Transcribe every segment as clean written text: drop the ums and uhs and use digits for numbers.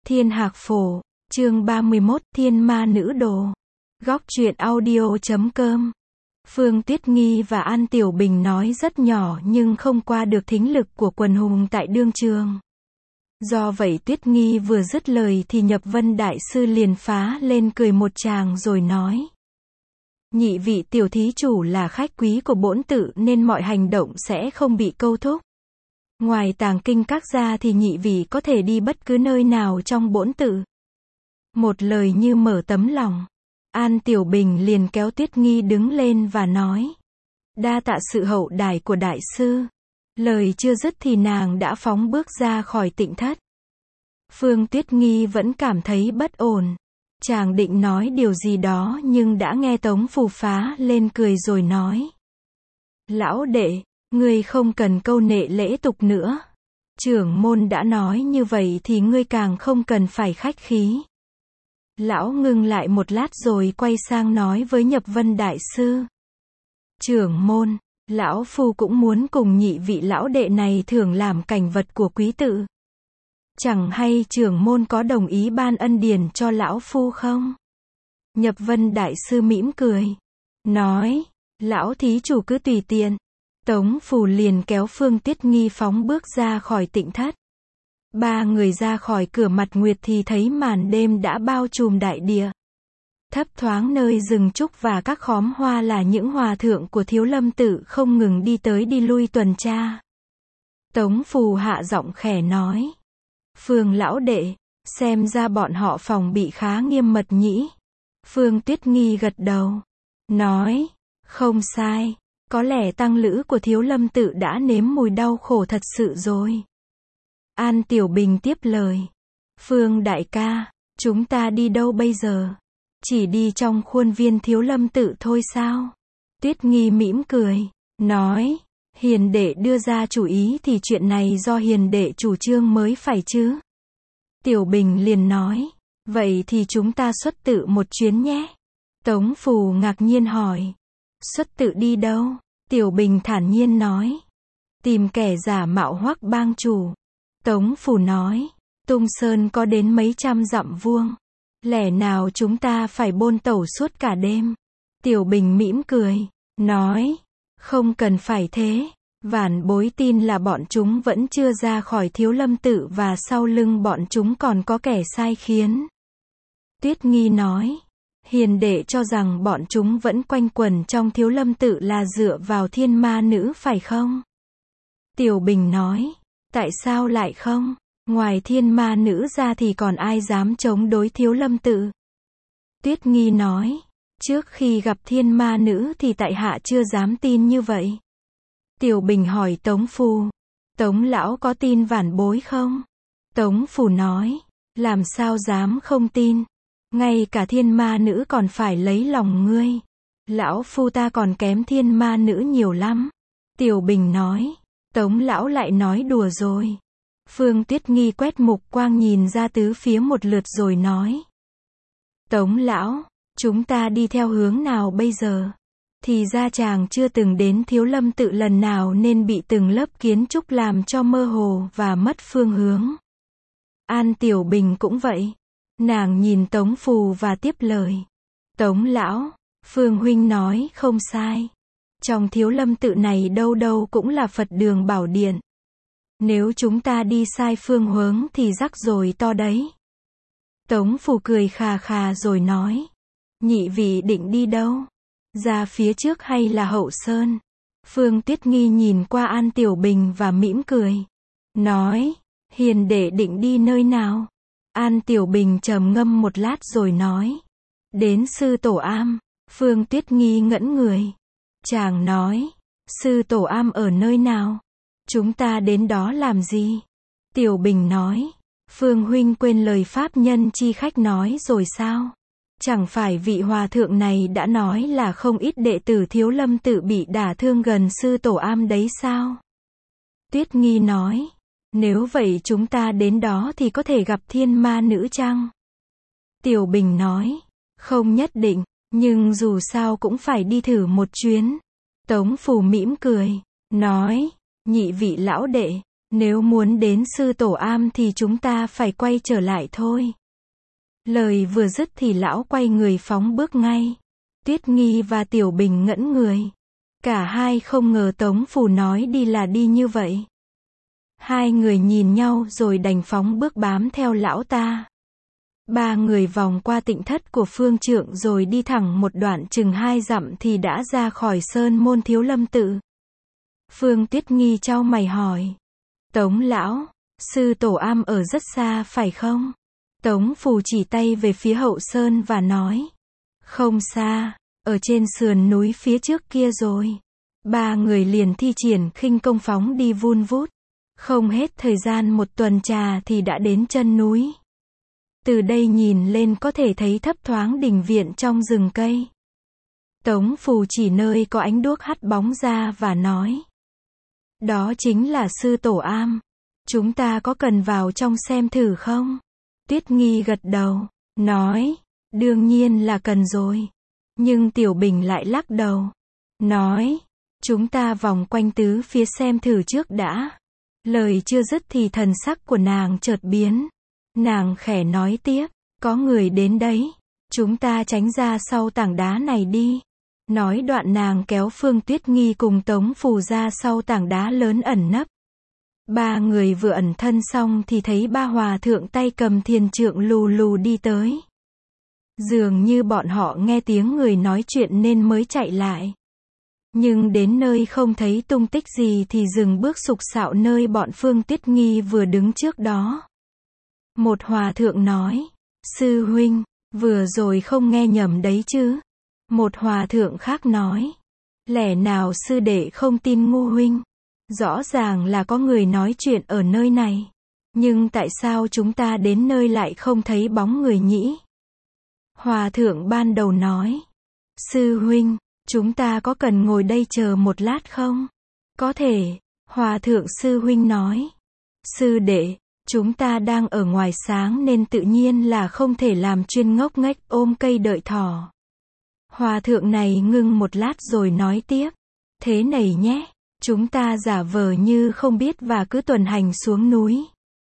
Thiên Hạc Phổ, chương 31, Thiên Ma Nữ Đồ. Góc truyện audio.com. Phương Tuyết Nghi và An Tiểu Bình nói rất nhỏ nhưng không qua được thính lực của quần hùng tại đương trường. Do vậy Tuyết Nghi vừa dứt lời thì Nhập Vân Đại Sư liền phá lên cười một tràng rồi nói. Nhị vị tiểu thí chủ là khách quý của bổn tự nên mọi hành động sẽ không bị câu thúc. Ngoài tàng kinh các ra thì nhị vị có thể đi bất cứ nơi nào trong bổn tự. Một lời như mở tấm lòng. An Tiểu Bình liền kéo Tuyết Nghi đứng lên và nói. Đa tạ sự hậu đãi của đại sư. Lời chưa dứt thì nàng đã phóng bước ra khỏi tịnh thất. Phương Tuyết Nghi vẫn cảm thấy bất ổn. Chàng định nói điều gì đó nhưng đã nghe Tống Phù phá lên cười rồi nói. Lão đệ, ngươi không cần câu nệ lễ tục nữa. Trưởng môn đã nói như vậy thì ngươi càng không cần phải khách khí. Lão ngưng lại một lát rồi quay sang nói với Nhập Vân Đại Sư. Trưởng môn, lão phu cũng muốn cùng nhị vị lão đệ này thưởng làm cảnh vật của quý tự. Chẳng hay trưởng môn có đồng ý ban ân điển cho lão phu không? Nhập Vân Đại Sư mỉm cười. Nói, lão thí chủ cứ tùy tiện. Tống Phù liền kéo Phương Tuyết Nghi phóng bước ra khỏi tịnh thất. Ba người ra khỏi cửa Mặt Nguyệt thì thấy màn đêm đã bao trùm đại địa. Thấp thoáng nơi rừng trúc và các khóm hoa là những hòa thượng của Thiếu Lâm tự không ngừng đi tới đi lui tuần tra. Tống Phù hạ giọng khẽ nói. Phương lão đệ, xem ra bọn họ phòng bị khá nghiêm mật nhỉ. Phương Tuyết Nghi gật đầu. Nói, không sai. Có lẽ tăng lữ của Thiếu Lâm tự đã nếm mùi đau khổ thật sự rồi. An Tiểu Bình tiếp lời. Phương đại ca, chúng ta đi đâu bây giờ? Chỉ đi trong khuôn viên Thiếu Lâm tự thôi sao? Tuyết Nghi mỉm cười. Nói, hiền đệ đưa ra chủ ý thì chuyện này do hiền đệ chủ trương mới phải chứ. Tiểu Bình liền nói. Vậy thì chúng ta xuất tự một chuyến nhé. Tống Phù ngạc nhiên hỏi. Xuất tự đi đâu? Tiểu Bình thản nhiên nói. Tìm kẻ giả mạo Hoắc bang chủ. Tống Phù nói. Tung Sơn có đến mấy trăm dặm vuông. Lẽ nào chúng ta phải bôn tẩu suốt cả đêm? Tiểu Bình mỉm cười. Nói. Không cần phải thế. Vạn bối tin là bọn chúng vẫn chưa ra khỏi Thiếu Lâm tự và sau lưng bọn chúng còn có kẻ sai khiến. Tuyết Nghi nói. Hiền đệ cho rằng bọn chúng vẫn quanh quẩn trong Thiếu Lâm tự là dựa vào Thiên Ma Nữ phải không? Tiểu Bình nói. Tại sao lại không? Ngoài Thiên Ma Nữ ra thì còn ai dám chống đối Thiếu Lâm tự? Tuyết Nghi nói. Trước khi gặp Thiên Ma Nữ thì tại hạ chưa dám tin như vậy. Tiểu Bình hỏi Tống Phù. Tống lão có tin vãn bối không? Tống Phù nói. Làm sao dám không tin? Ngay cả Thiên Ma Nữ còn phải lấy lòng ngươi. Lão phu ta còn kém Thiên Ma Nữ nhiều lắm. Tiểu Bình nói. Tống lão lại nói đùa rồi. Phương Tuyết Nghi quét mục quang nhìn ra tứ phía một lượt rồi nói. Tống lão, chúng ta đi theo hướng nào bây giờ? Thì ra chàng chưa từng đến Thiếu Lâm tự lần nào nên bị từng lớp kiến trúc làm cho mơ hồ và mất phương hướng. An Tiểu Bình cũng vậy. Nàng nhìn Tống Phù và tiếp lời. Tống lão, Phương huynh nói không sai. Trong Thiếu Lâm tự này đâu đâu cũng là Phật đường bảo điện. Nếu chúng ta đi sai phương hướng thì rắc rối to đấy. Tống Phù cười khà khà rồi nói. Nhị vị định đi đâu? Ra phía trước hay là hậu sơn? Phương Tuyết Nghi nhìn qua An Tiểu Bình và mỉm cười. Nói, hiền đệ định đi nơi nào? An Tiểu Bình trầm ngâm một lát rồi nói. Đến Sư Tổ Am. Phương Tuyết Nghi ngẩn người. Chàng nói, Sư Tổ Am ở nơi nào? Chúng ta đến đó làm gì? Tiểu Bình nói, Phương huynh quên lời pháp nhân chi khách nói rồi sao? Chẳng phải vị hòa thượng này đã nói là không ít đệ tử Thiếu Lâm tự bị đả thương gần Sư Tổ Am đấy sao? Tuyết Nghi nói, nếu vậy chúng ta đến đó thì có thể gặp Thiên Ma Nữ chăng? Tiểu Bình nói, không nhất định, nhưng dù sao cũng phải đi thử một chuyến. Tống Phù mỉm cười, nói, nhị vị lão đệ, Nếu muốn đến Sư Tổ Am thì chúng ta phải quay trở lại thôi. Lời vừa dứt thì lão quay người phóng bước ngay. Tuyết Nghi và Tiểu Bình ngẩn người. Cả hai không ngờ Tống Phù nói đi là đi như vậy. Hai người nhìn nhau rồi đành phóng bước bám theo lão ta. Ba người vòng qua tịnh thất của Phương Trượng rồi đi thẳng một đoạn chừng 2 dặm thì đã ra khỏi sơn môn Thiếu Lâm tự. Phương Tuyết Nghi chau mày hỏi. Tống lão, Sư Tổ Am ở rất xa phải không? Tống Phù chỉ tay về phía hậu sơn và nói. Không xa, ở trên sườn núi phía trước kia rồi. Ba người liền thi triển khinh công phóng đi vun vút. Không hết thời gian một tuần trà thì đã đến chân núi. Từ đây nhìn lên có thể thấy thấp thoáng đình viện trong rừng cây. Tống Phù chỉ nơi có ánh đuốc hắt bóng ra và nói. Đó chính là Sư Tổ Am. Chúng ta có cần vào trong xem thử không? Tuyết Nghi gật đầu, nói. Đương nhiên là cần rồi. Nhưng Tiểu Bình lại lắc đầu. Nói. Chúng ta vòng quanh tứ phía xem thử trước đã. Lời chưa dứt thì thần sắc của nàng chợt biến. Nàng khẽ nói tiếp. Có người đến đấy. Chúng ta tránh ra sau tảng đá này đi. Nói đoạn nàng kéo Phương Tuyết Nghi cùng Tống Phù ra sau tảng đá lớn ẩn nấp. Ba người vừa ẩn thân xong thì thấy ba hòa thượng tay cầm thiền trượng lù lù đi tới. Dường như bọn họ nghe tiếng người nói chuyện nên mới chạy lại. Nhưng đến nơi không thấy tung tích gì thì dừng bước sục sạo nơi bọn Phương Tuyết Nghi vừa đứng trước đó. Một hòa thượng nói. Sư huynh, vừa rồi không nghe nhầm đấy chứ? Một hòa thượng khác nói. Lẽ nào sư đệ không tin ngu huynh? Rõ ràng là có người nói chuyện ở nơi này. Nhưng tại sao chúng ta đến nơi lại không thấy bóng người nhỉ? Hòa thượng ban đầu nói. Sư huynh, chúng ta có cần ngồi đây chờ một lát không? Có thể, hòa thượng sư huynh nói. Sư đệ, chúng ta đang ở ngoài sáng nên tự nhiên là không thể làm chuyên ngốc nghếch ôm cây đợi thỏ. Hòa thượng này ngưng một lát rồi nói tiếp. Thế này nhé, chúng ta giả vờ như không biết và cứ tuần hành xuống núi.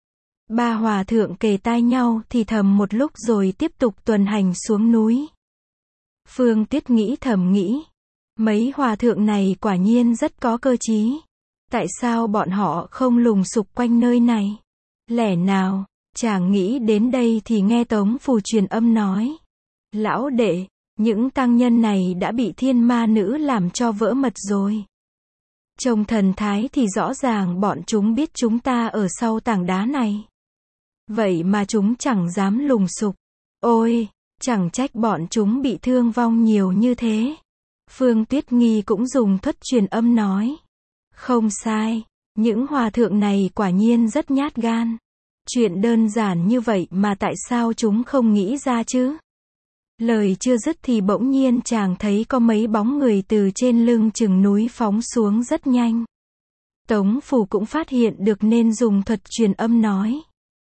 Ba hòa thượng kề tai nhau thì thầm một lúc rồi tiếp tục tuần hành xuống núi. Phương Tuyết thầm nghĩ. Mấy hòa thượng này quả nhiên rất có cơ trí. Tại sao bọn họ không lùng sục quanh nơi này? Lẽ nào, chàng nghĩ đến đây thì nghe Tống Phù truyền âm nói. Lão đệ, những tăng nhân này đã bị thiên ma nữ làm cho vỡ mật rồi. Trông thần thái thì rõ ràng bọn chúng biết chúng ta ở sau tảng đá này. Vậy mà chúng chẳng dám lùng sục. Ôi, chẳng trách bọn chúng bị thương vong nhiều như thế. Phương Tuyết Nghi cũng dùng thuật truyền âm nói. Không sai, những hòa thượng này quả nhiên rất nhát gan. Chuyện đơn giản như vậy mà tại sao chúng không nghĩ ra chứ? Lời chưa dứt thì bỗng nhiên chàng thấy có mấy bóng người từ trên lưng chừng núi phóng xuống rất nhanh. Tống Phù cũng phát hiện được nên dùng thuật truyền âm nói.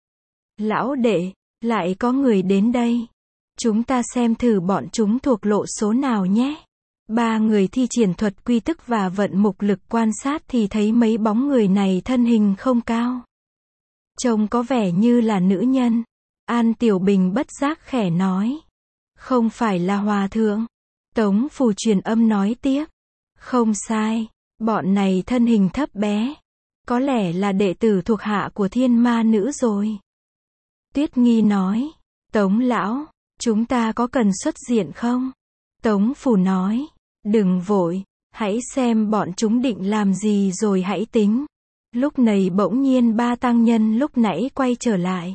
Lão đệ, lại có người đến đây. Chúng ta xem thử bọn chúng thuộc lộ số nào nhé. Ba người thi triển thuật quy tức và vận mục lực quan sát thì thấy mấy bóng người này thân hình không cao. Trông có vẻ như là nữ nhân. An Tiểu Bình bất giác khẽ nói. Không phải là hòa thượng. Tống Phù truyền âm nói tiếp. Không sai, bọn này thân hình thấp bé. Có lẽ là đệ tử thuộc hạ của thiên ma nữ rồi. Tuyết Nghi nói. Tống lão, chúng ta có cần xuất diện không? Tống Phù nói. Đừng vội, hãy xem bọn chúng định làm gì rồi hãy tính. Lúc này bỗng nhiên ba tăng nhân lúc nãy quay trở lại.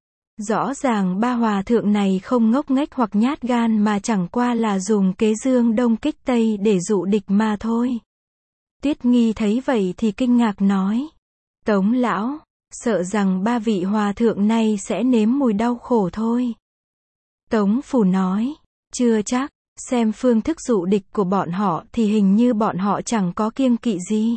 Rõ ràng ba hòa thượng này không ngốc nghếch hoặc nhát gan mà chẳng qua là dùng kế dương đông kích tây để dụ địch mà thôi. Tuyết Nghi thấy vậy thì kinh ngạc nói. Tống lão, sợ rằng ba vị hòa thượng này sẽ nếm mùi đau khổ thôi. Tống Phù nói. Chưa chắc, xem phương thức dụ địch của bọn họ thì hình như bọn họ chẳng có kiêng kỵ gì.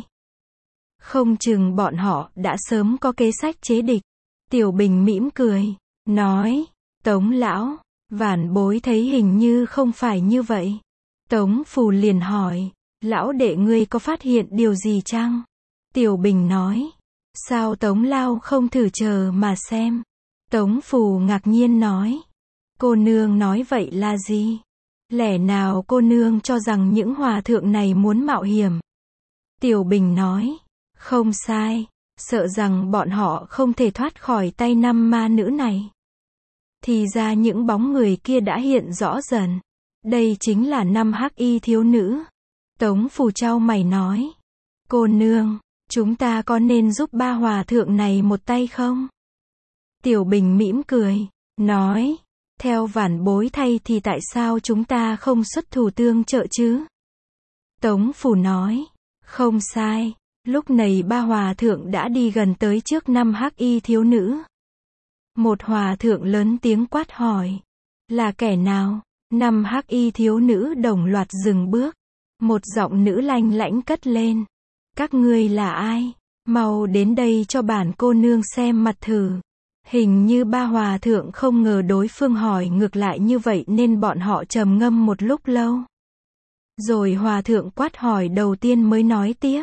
Không chừng bọn họ đã sớm có kế sách chế địch. Tiểu Bình mỉm cười. Nói, Tống lão, vạn bối thấy hình như không phải như vậy. Tống Phù liền hỏi, lão đệ ngươi có phát hiện điều gì chăng? Tiểu Bình nói, Sao Tống Lao không thử chờ mà xem? Tống Phù ngạc nhiên nói. Cô nương nói vậy là gì? Lẽ nào cô nương cho rằng những hòa thượng này muốn mạo hiểm? Tiểu Bình nói. Không sai. Sợ rằng bọn họ không thể thoát khỏi tay năm ma nữ này. Thì ra những bóng người kia đã hiện rõ dần. Đây chính là năm hắc y thiếu nữ. Tống Phù chau mày nói. Cô nương, chúng ta có nên giúp ba hòa thượng này một tay không? Tiểu Bình mỉm cười, nói. Theo vãn bối thay thì tại sao chúng ta không xuất thủ tương trợ chứ? Tống Phù nói. Không sai. Lúc này ba hòa thượng đã đi gần tới trước năm hắc y thiếu nữ. Một hòa thượng lớn tiếng quát hỏi. Là kẻ nào? Năm hắc y thiếu nữ đồng loạt dừng bước. Một giọng nữ lanh lãnh cất lên. Các ngươi là ai? Mau đến đây cho bản cô nương xem mặt thử. Hình như ba hòa thượng không ngờ đối phương hỏi ngược lại như vậy nên bọn họ trầm ngâm một lúc lâu. Rồi hòa thượng quát hỏi đầu tiên mới nói tiếp.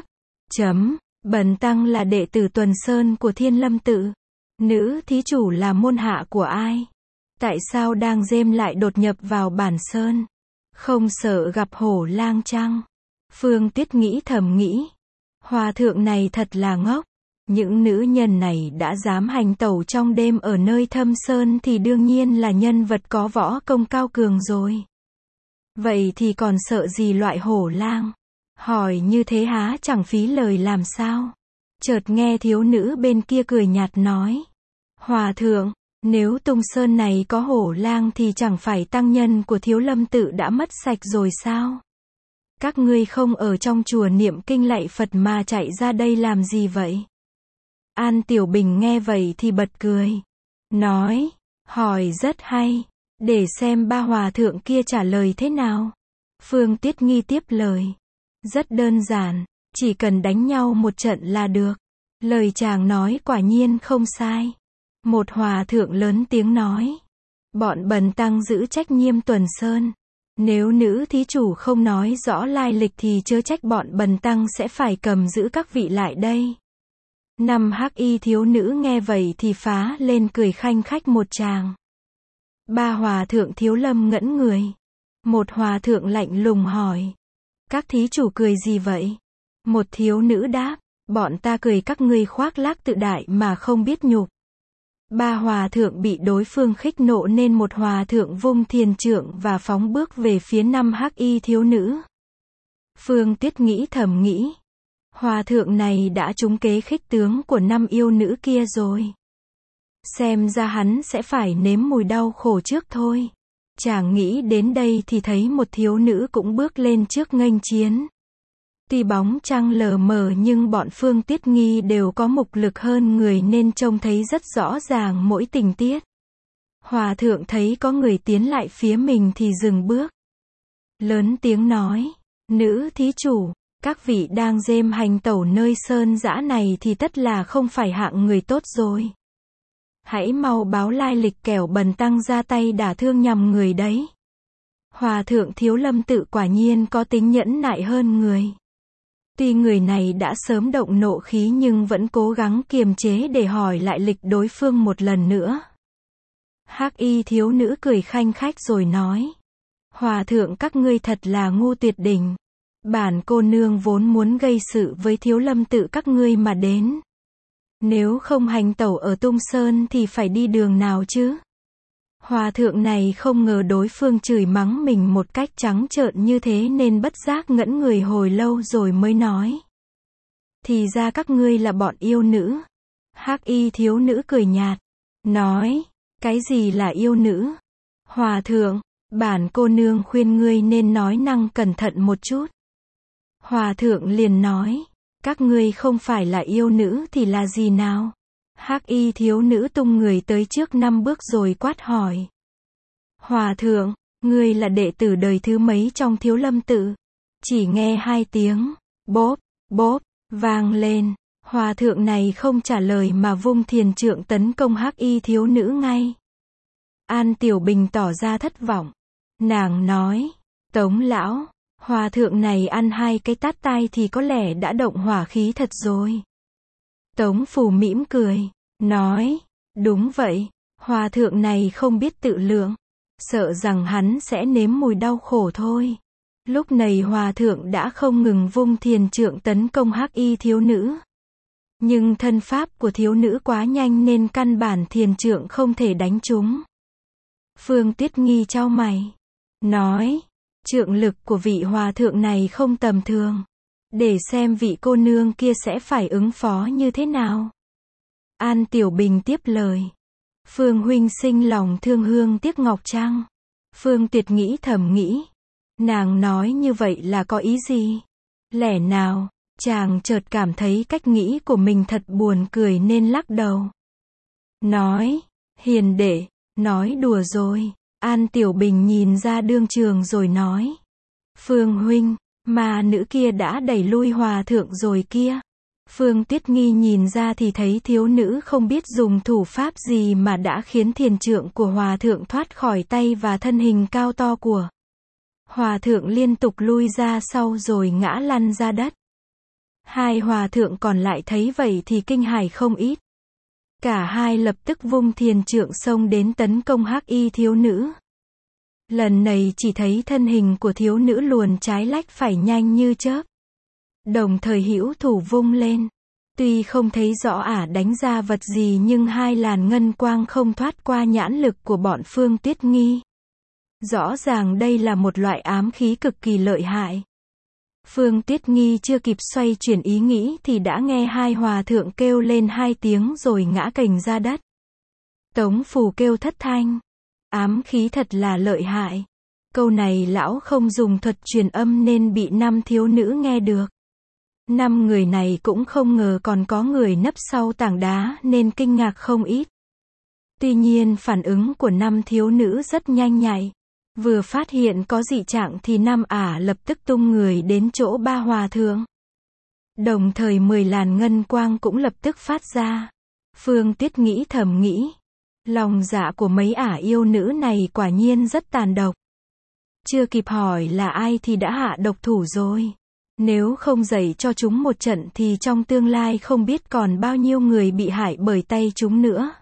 Bần tăng là đệ tử Tuần Sơn của Thiên Lâm Tự. Nữ thí chủ là môn hạ của ai? Tại sao đang đêm lại đột nhập vào bản sơn? Không sợ gặp hổ lang chăng? Phương Tuyết nghĩ thầm nghĩ. Hòa thượng này thật là ngốc. Những nữ nhân này đã dám hành tẩu trong đêm ở nơi thâm sơn thì đương nhiên là nhân vật có võ công cao cường rồi. Vậy thì còn sợ gì loại hổ lang? Hỏi như thế há chẳng phí lời làm sao? Chợt nghe thiếu nữ bên kia cười nhạt nói. Hòa thượng, nếu tung sơn này có hổ lang thì chẳng phải tăng nhân của Thiếu Lâm Tự đã mất sạch rồi sao? Các ngươi không ở trong chùa niệm kinh lạy Phật mà chạy ra đây làm gì vậy? An Tiểu Bình nghe vậy thì bật cười. Nói, hỏi rất hay. Để xem ba hòa thượng kia trả lời thế nào. Phương Tiết Nghi tiếp lời. Rất đơn giản, chỉ cần đánh nhau một trận là được. Lời chàng nói quả nhiên không sai. Một hòa thượng lớn tiếng nói. Bọn bần tăng giữ trách nhiệm Tuần Sơn. Nếu nữ thí chủ không nói rõ lai lịch thì chớ trách bọn bần tăng sẽ phải cầm giữ các vị lại đây. Năm hắc y thiếu nữ nghe vậy thì phá lên cười khanh khách một tràng. Ba hòa thượng Thiếu Lâm ngẩn người. Một hòa thượng lạnh lùng hỏi. Các thí chủ cười gì vậy? Một thiếu nữ đáp. Bọn ta cười các ngươi khoác lác tự đại mà không biết nhục. Ba hòa thượng bị đối phương khích nộ nên một hòa thượng vung thiền trượng và phóng bước về phía năm hắc y thiếu nữ. Phương Tuyết nghĩ thầm nghĩ. Hòa thượng này đã trúng kế khích tướng của năm yêu nữ kia rồi. Xem ra hắn sẽ phải nếm mùi đau khổ trước thôi. Chàng nghĩ đến đây thì thấy một thiếu nữ cũng bước lên trước nghênh chiến. Tuy bóng trăng lờ mờ nhưng bọn Phương Tiết Nghi đều có mục lực hơn người nên trông thấy rất rõ ràng mỗi tình tiết. Hòa thượng thấy có người tiến lại phía mình thì dừng bước. Lớn tiếng nói, nữ thí chủ, các vị đang đêm hành tẩu nơi sơn dã này thì tất là không phải hạng người tốt rồi. Hãy mau báo lai lịch kẻo bần tăng ra tay đả thương nhầm người đấy. Hòa thượng Thiếu Lâm Tự quả nhiên có tính nhẫn nại hơn người. Tuy người này đã sớm động nộ khí nhưng vẫn cố gắng kiềm chế để hỏi lại lịch đối phương một lần nữa. Hắc y thiếu nữ cười khanh khách rồi nói. Hòa thượng các ngươi thật là ngu tuyệt đỉnh. Bản cô nương vốn muốn gây sự với Thiếu Lâm Tự các ngươi mà đến. Nếu không hành tẩu ở Tung Sơn thì phải đi đường nào chứ? Hòa thượng này không ngờ đối phương chửi mắng mình một cách trắng trợn như thế nên bất giác ngẩn người hồi lâu rồi mới nói. Thì ra các ngươi là bọn yêu nữ. Hắc y thiếu nữ cười nhạt. Nói, cái gì là yêu nữ? Hòa thượng, bản cô nương khuyên ngươi nên nói năng cẩn thận một chút. Hòa thượng liền nói, các ngươi không phải là yêu nữ thì là gì nào? Hắc y thiếu nữ tung người tới trước 5 bước rồi quát hỏi. Hòa thượng, ngươi là đệ tử đời thứ mấy trong Thiếu Lâm Tự? Chỉ nghe 2 tiếng, bốp, bốp, vang lên. Hòa thượng này không trả lời mà vung thiền trượng tấn công hắc y thiếu nữ ngay. An Tiểu Bình tỏ ra thất vọng. Nàng nói, Tống lão, hòa thượng này ăn 2 cái tát tai thì có lẽ đã động hỏa khí thật rồi. Tống Phù mỉm cười, nói, đúng vậy, hòa thượng này không biết tự lượng, sợ rằng hắn sẽ nếm mùi đau khổ thôi. Lúc này hòa thượng đã không ngừng vung thiền trượng tấn công hắc y thiếu nữ. Nhưng thân pháp của thiếu nữ quá nhanh nên căn bản thiền trượng không thể đánh trúng. Phương Tuyết Nghi chau mày, nói, trượng lực của vị hòa thượng này không tầm thường. Để xem vị cô nương kia sẽ phải ứng phó như thế nào. An Tiểu Bình tiếp lời, Phương huynh sinh lòng thương hương tiếc ngọc trăng. Phương Tuyệt nghĩ thầm nghĩ, nàng nói như vậy là có ý gì? Lẽ nào, chàng chợt cảm thấy cách nghĩ của mình thật buồn cười nên lắc đầu. Nói, hiền đệ, nói đùa rồi. An Tiểu Bình nhìn ra đương trường rồi nói, Phương huynh, mà nữ kia đã đẩy lui hòa thượng rồi kia. Phương Tuyết Nghi nhìn ra thì thấy thiếu nữ không biết dùng thủ pháp gì mà đã khiến thiền trượng của hòa thượng thoát khỏi tay và thân hình cao to của hòa thượng liên tục lui ra sau rồi ngã lăn ra đất. Hai hòa thượng còn lại thấy vậy thì kinh hãi không ít. Cả hai lập tức vung thiền trượng xông đến tấn công hắc y thiếu nữ. Lần này chỉ thấy thân hình của thiếu nữ luồn trái lách phải nhanh như chớp. Đồng thời hữu thủ vung lên. Tuy không thấy rõ ả đánh ra vật gì nhưng hai làn ngân quang không thoát qua nhãn lực của bọn Phương Tuyết Nghi. Rõ ràng đây là một loại ám khí cực kỳ lợi hại. Phương Tuyết Nghi chưa kịp xoay chuyển ý nghĩ thì đã nghe hai hòa thượng kêu lên hai tiếng rồi ngã cành ra đất. Tống Phù kêu thất thanh, ám khí thật là lợi hại. Câu này lão không dùng thuật truyền âm nên bị 5 thiếu nữ nghe được. 5 người này cũng không ngờ còn có người nấp sau tảng đá nên kinh ngạc không ít. Tuy nhiên phản ứng của 5 thiếu nữ rất nhanh nhạy. Vừa phát hiện có dị trạng thì 5 ả lập tức tung người đến chỗ 3 hòa thượng. Đồng thời 10 làn ngân quang cũng lập tức phát ra. Phương Tuyết nghĩ thầm nghĩ, lòng dạ của mấy ả yêu nữ này quả nhiên rất tàn độc. Chưa kịp hỏi là ai thì đã hạ độc thủ rồi. Nếu không dạy cho chúng một trận thì trong tương lai không biết còn bao nhiêu người bị hại bởi tay chúng nữa.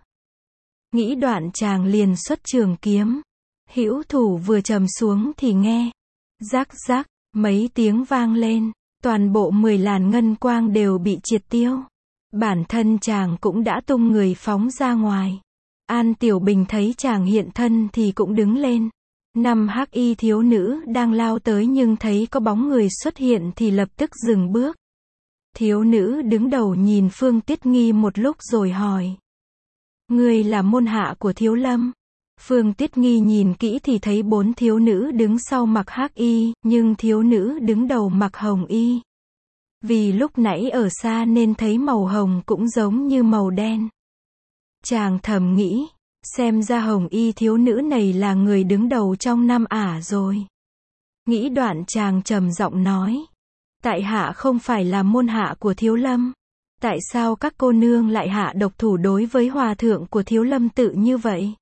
Nghĩ đoạn chàng liền xuất trường kiếm. Hữu thủ vừa trầm xuống thì nghe, rắc rắc, mấy tiếng vang lên, toàn bộ 10 làn ngân quang đều bị triệt tiêu. Bản thân chàng cũng đã tung người phóng ra ngoài. An Tiểu Bình thấy chàng hiện thân thì cũng đứng lên. 5 hắc y thiếu nữ đang lao tới nhưng thấy có bóng người xuất hiện thì lập tức dừng bước. Thiếu nữ đứng đầu nhìn Phương Tuyết Nghi một lúc rồi hỏi, người là môn hạ của Thiếu Lâm? Phương Tuyết Nghi nhìn kỹ thì thấy 4 thiếu nữ đứng sau mặc hắc y, nhưng thiếu nữ đứng đầu mặc hồng y. Vì lúc nãy ở xa nên thấy màu hồng cũng giống như màu đen. Chàng thầm nghĩ, xem ra hồng y thiếu nữ này là người đứng đầu trong 5 ả rồi. Nghĩ đoạn chàng trầm giọng nói, tại hạ không phải là môn hạ của Thiếu Lâm. Tại sao các cô nương lại hạ độc thủ đối với hòa thượng của Thiếu Lâm tự như vậy?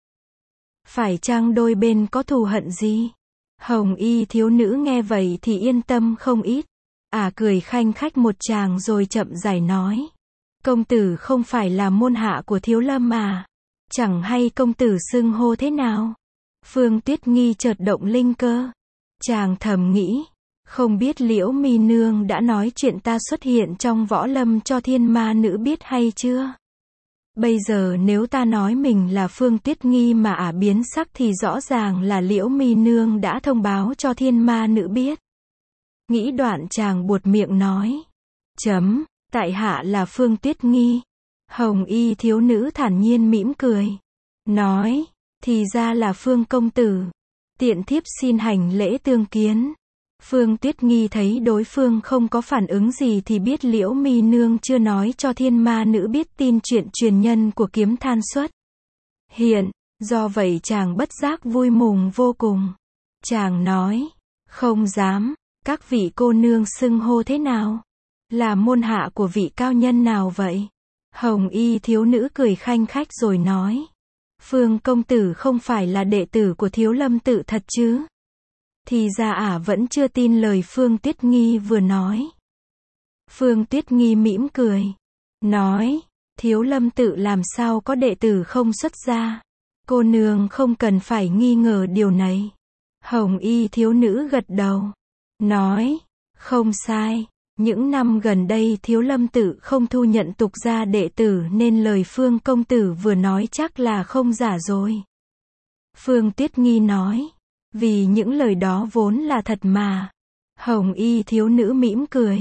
Phải chăng đôi bên có thù hận gì? Hồng y thiếu nữ nghe vậy thì yên tâm không ít. Cười khanh khách một tràng rồi chậm rãi nói, công tử không phải là môn hạ của Thiếu Lâm à? Chẳng hay công tử xưng hô thế nào? Phương Tuyết Nghi chợt động linh cơ. Chàng thầm nghĩ, không biết Liễu Mi nương đã nói chuyện ta xuất hiện trong võ lâm cho thiên ma nữ biết hay chưa? Bây giờ nếu ta nói mình là Phương Tuyết Nghi mà ả biến sắc thì rõ ràng là Liễu Mi nương đã thông báo cho thiên ma nữ biết. Nghĩ đoạn chàng buột miệng nói, tại hạ là Phương Tuyết Nghi. Hồng y thiếu nữ thản nhiên mỉm cười, nói, thì ra là Phương công tử. Tiện thiếp xin hành lễ tương kiến. Phương Tuyết Nghi thấy đối phương không có phản ứng gì thì biết Liễu Mi nương chưa nói cho thiên ma nữ biết tin chuyện truyền nhân của Kiếm Than xuất hiện. Do vậy chàng bất giác vui mừng vô cùng. Chàng nói, không dám, các vị cô nương xưng hô thế nào? Là môn hạ của vị cao nhân nào vậy? Hồng y thiếu nữ cười khanh khách rồi nói, Phương công tử không phải là đệ tử của Thiếu Lâm tự thật chứ? Thì ra ả vẫn chưa tin lời Phương Tuyết Nghi vừa nói. Phương Tuyết Nghi mỉm cười, nói, Thiếu Lâm tự làm sao có đệ tử không xuất gia. Cô nương không cần phải nghi ngờ điều này. Hồng y thiếu nữ gật đầu, nói, không sai. Những năm gần đây Thiếu Lâm tự không thu nhận tục gia đệ tử nên lời Phương công tử vừa nói chắc là không giả rồi. Phương Tuyết Nghi nói, vì những lời đó vốn là thật mà. Hồng y thiếu nữ mỉm cười,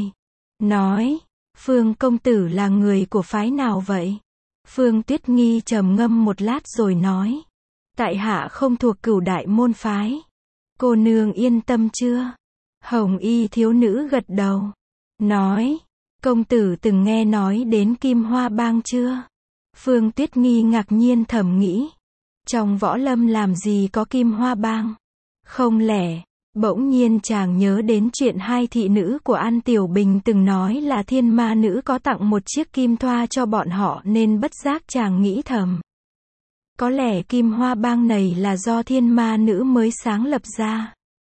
nói, Phương công tử là người của phái nào vậy? Phương Tuyết Nghi trầm ngâm một lát rồi nói, tại hạ không thuộc Cửu đại môn phái. Cô nương yên tâm chưa? Hồng y thiếu nữ gật đầu, nói, công tử từng nghe nói đến Kim Hoa Bang chưa? Phương Tuyết Nghi ngạc nhiên thầm nghĩ, trong võ lâm làm gì có Kim Hoa Bang? Không lẽ, bỗng nhiên chàng nhớ đến chuyện hai thị nữ của An Tiểu Bình từng nói là Thiên Ma Nữ có tặng một chiếc kim thoa cho bọn họ nên bất giác chàng nghĩ thầm. Có lẽ Kim Hoa Bang này là do Thiên Ma Nữ mới sáng lập ra.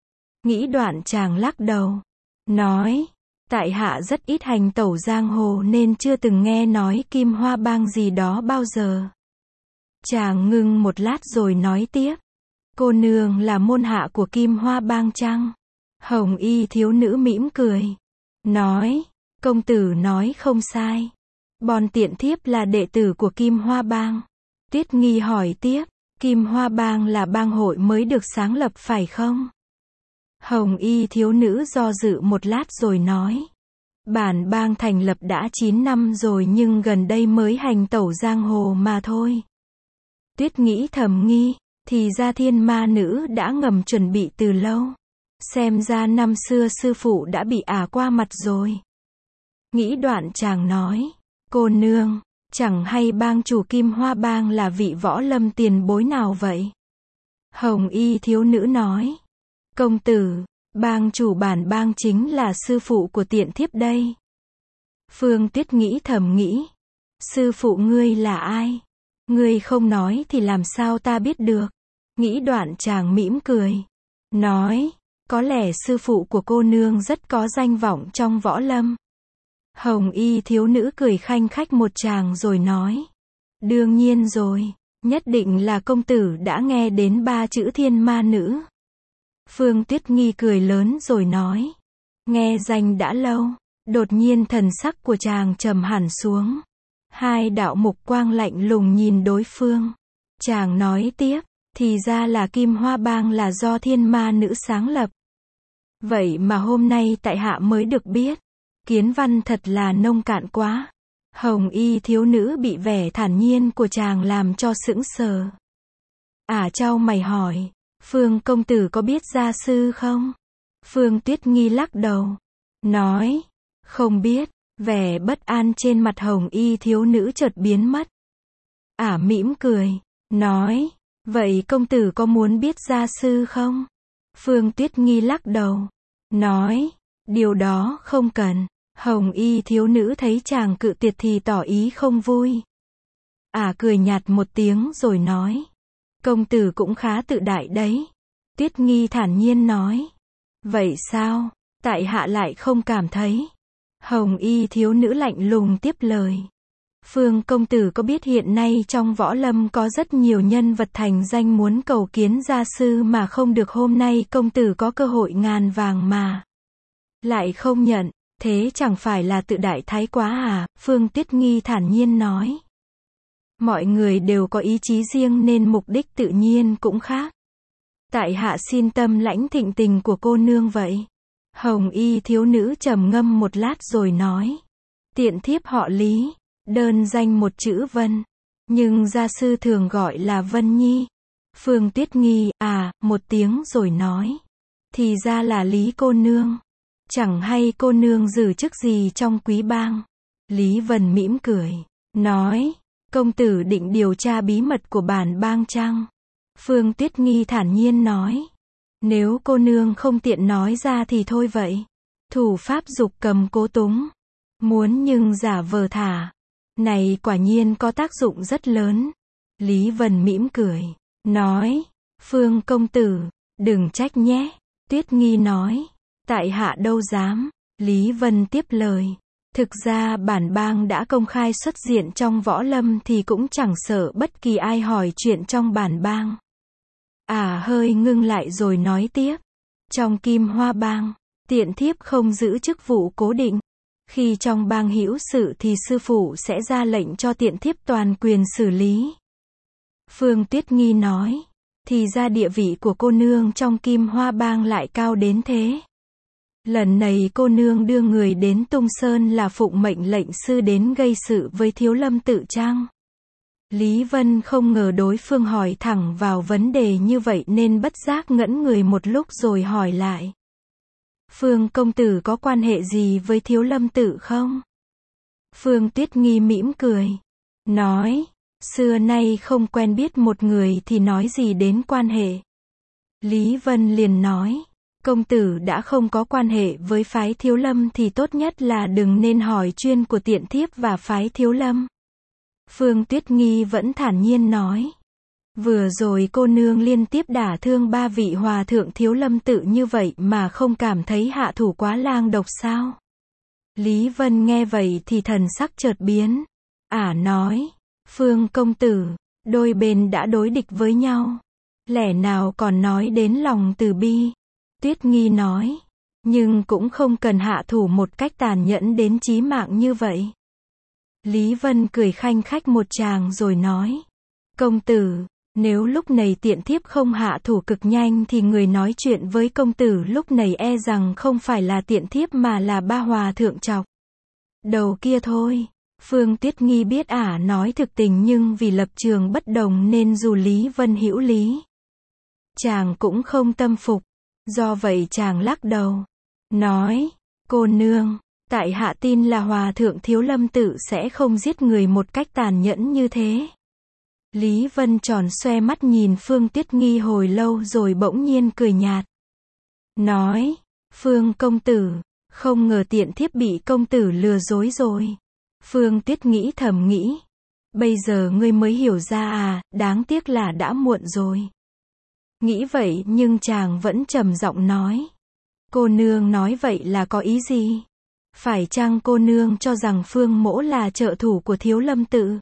Nghĩ đoạn chàng lắc đầu, nói, tại hạ rất ít hành tẩu giang hồ nên chưa từng nghe nói Kim Hoa Bang gì đó bao giờ. Chàng ngưng một lát rồi nói tiếp, cô nương là môn hạ của Kim Hoa Bang chăng? Hồng y thiếu nữ mỉm cười, nói, công tử nói không sai. Bọn tiện thiếp là đệ tử của Kim Hoa Bang. Tuyết Nghi hỏi tiếp, Kim Hoa Bang là bang hội mới được sáng lập phải không? Hồng y thiếu nữ do dự một lát rồi nói, bản bang thành lập đã 9 năm rồi nhưng gần đây mới hành tẩu giang hồ mà thôi. Tuyết nghĩ thầm nghi, thì ra Thiên Ma Nữ đã ngầm chuẩn bị từ lâu. Xem ra năm xưa sư phụ đã bị ả qua mặt rồi. Nghĩ đoạn chàng nói, cô nương, chẳng hay bang chủ Kim Hoa Bang là vị võ lâm tiền bối nào vậy? Hồng y thiếu nữ nói, công tử, bang chủ bản bang chính là sư phụ của tiện thiếp đây. Phương Tuyết nghĩ thầm nghĩ, sư phụ ngươi là ai? Ngươi không nói thì làm sao ta biết được? Nghĩ đoạn chàng mỉm cười, nói, có lẽ sư phụ của cô nương rất có danh vọng trong võ lâm. Hồng y thiếu nữ cười khanh khách một tràng rồi nói, đương nhiên rồi, nhất định là công tử đã nghe đến 3 chữ Thiên Ma Nữ. Phương Tuyết Nghi cười lớn rồi nói, nghe danh đã lâu. Đột nhiên thần sắc của chàng trầm hẳn xuống. Hai đạo mục quang lạnh lùng nhìn đối phương. Chàng nói tiếp, thì ra là Kim Hoa Bang là do Thiên Ma Nữ sáng lập. Vậy mà hôm nay tại hạ mới được biết. Kiến văn thật là nông cạn quá. Hồng y thiếu nữ bị vẻ thản nhiên của chàng làm cho sững sờ. Ả chau mày hỏi, Phương công tử có biết gia sư không? Phương Tuyết Nghi lắc đầu, nói, không biết. Vẻ bất an trên mặt hồng y thiếu nữ chợt biến mất. Ả mỉm cười, nói, vậy công tử có muốn biết gia sư không? Phương Tuyết Nghi lắc đầu, nói, điều đó không cần. Hồng y thiếu nữ thấy chàng cự tuyệt thì tỏ ý không vui. Ả cười nhạt một tiếng rồi nói, công tử cũng khá tự đại đấy. Tuyết Nghi thản nhiên nói, vậy sao? Tại hạ lại không cảm thấy. Hồng y thiếu nữ lạnh lùng tiếp lời, Phương công tử có biết hiện nay trong võ lâm có rất nhiều nhân vật thành danh muốn cầu kiến gia sư mà không được, hôm nay công tử có cơ hội ngàn vàng mà lại không nhận, thế chẳng phải là tự đại thái quá à? Phương Tuyết Nghi thản nhiên nói, mọi người đều có ý chí riêng nên mục đích tự nhiên cũng khác. Tại hạ xin tâm lãnh thịnh tình của cô nương vậy. Hồng y thiếu nữ trầm ngâm một lát rồi nói, tiện thiếp họ Lý, đơn danh một chữ Vân, nhưng gia sư thường gọi là Vân Nhi. Phương Tuyết Nghi, một tiếng rồi nói, thì ra là Lý cô nương. Chẳng hay cô nương giữ chức gì trong quý bang? Lý Vân mỉm cười, nói, công tử định điều tra bí mật của bản bang chăng? Phương Tuyết Nghi thản nhiên nói, nếu cô nương không tiện nói ra thì thôi vậy. Thủ pháp dục cầm cố túng, muốn nhưng giả vờ thả, này quả nhiên có tác dụng rất lớn. Lý Vân mỉm cười, nói, Phương công tử, đừng trách nhé. Tuyết Nghi nói, tại hạ đâu dám. Lý Vân tiếp lời, Thực ra bản bang đã công khai xuất diện trong võ lâm thì cũng chẳng sợ bất kỳ ai hỏi chuyện trong bản bang. Hơi ngưng lại rồi nói tiếp. Trong Kim Hoa bang, tiện thiếp không giữ chức vụ cố định. Khi trong bang hữu sự thì sư phụ sẽ ra lệnh cho tiện thiếp toàn quyền xử lý. Phương Tuyết Nghi nói. Thì ra địa vị của cô nương trong Kim Hoa bang lại cao đến thế. Lần này cô nương đưa người đến Tung Sơn là phụng mệnh lệnh sư đến gây sự với Thiếu Lâm tự chăng? Lý Vân không ngờ đối phương hỏi thẳng vào vấn đề như vậy nên bất giác ngẩn người một lúc rồi hỏi lại. Phương công tử có quan hệ gì với Thiếu Lâm tự không? Phương Tuyết Nghi mỉm cười. Nói, xưa nay không quen biết một người thì nói gì đến quan hệ. Lý Vân liền nói. Công tử đã không có quan hệ với phái Thiếu Lâm thì tốt nhất là đừng nên hỏi chuyên của tiện thiếp và phái Thiếu Lâm. Phương Tuyết Nghi vẫn thản nhiên nói. Vừa rồi cô nương liên tiếp đả thương 3 vị hòa thượng Thiếu Lâm tự như vậy mà không cảm thấy hạ thủ quá lang độc sao? Lý Vân nghe vậy thì thần sắc chợt biến. Nói. Phương công tử, đôi bên đã đối địch với nhau. Lẽ nào còn nói đến lòng từ bi? Tuyết Nghi nói. Nhưng cũng không cần hạ thủ một cách tàn nhẫn đến chí mạng như vậy. Lý Vân cười khanh khách một tràng rồi nói. Công tử, nếu lúc này tiện thiếp không hạ thủ cực nhanh thì người nói chuyện với công tử lúc này e rằng không phải là tiện thiếp mà là 3 hòa thượng Trọc Đầu kia thôi. Phương Tuyết Nghi biết nói thực tình nhưng vì lập trường bất đồng nên dù Lý Vân hữu lý, chàng cũng không tâm phục. Do vậy chàng lắc đầu. Nói, cô nương, tại hạ tin là hòa thượng Thiếu Lâm tự sẽ không giết người một cách tàn nhẫn như thế. Lý Vân tròn xoe mắt nhìn Phương Tuyết Nghi hồi lâu rồi bỗng nhiên cười nhạt. Nói, Phương công tử, không ngờ tiện thiếp bị công tử lừa dối rồi. Phương Tuyết nghĩ thầm nghĩ. Bây giờ ngươi mới hiểu ra đáng tiếc là đã muộn rồi. Nghĩ vậy nhưng chàng vẫn trầm giọng nói. Cô nương nói vậy là có ý gì? Phải chăng cô nương cho rằng Phương mỗ là trợ thủ của Thiếu Lâm tự?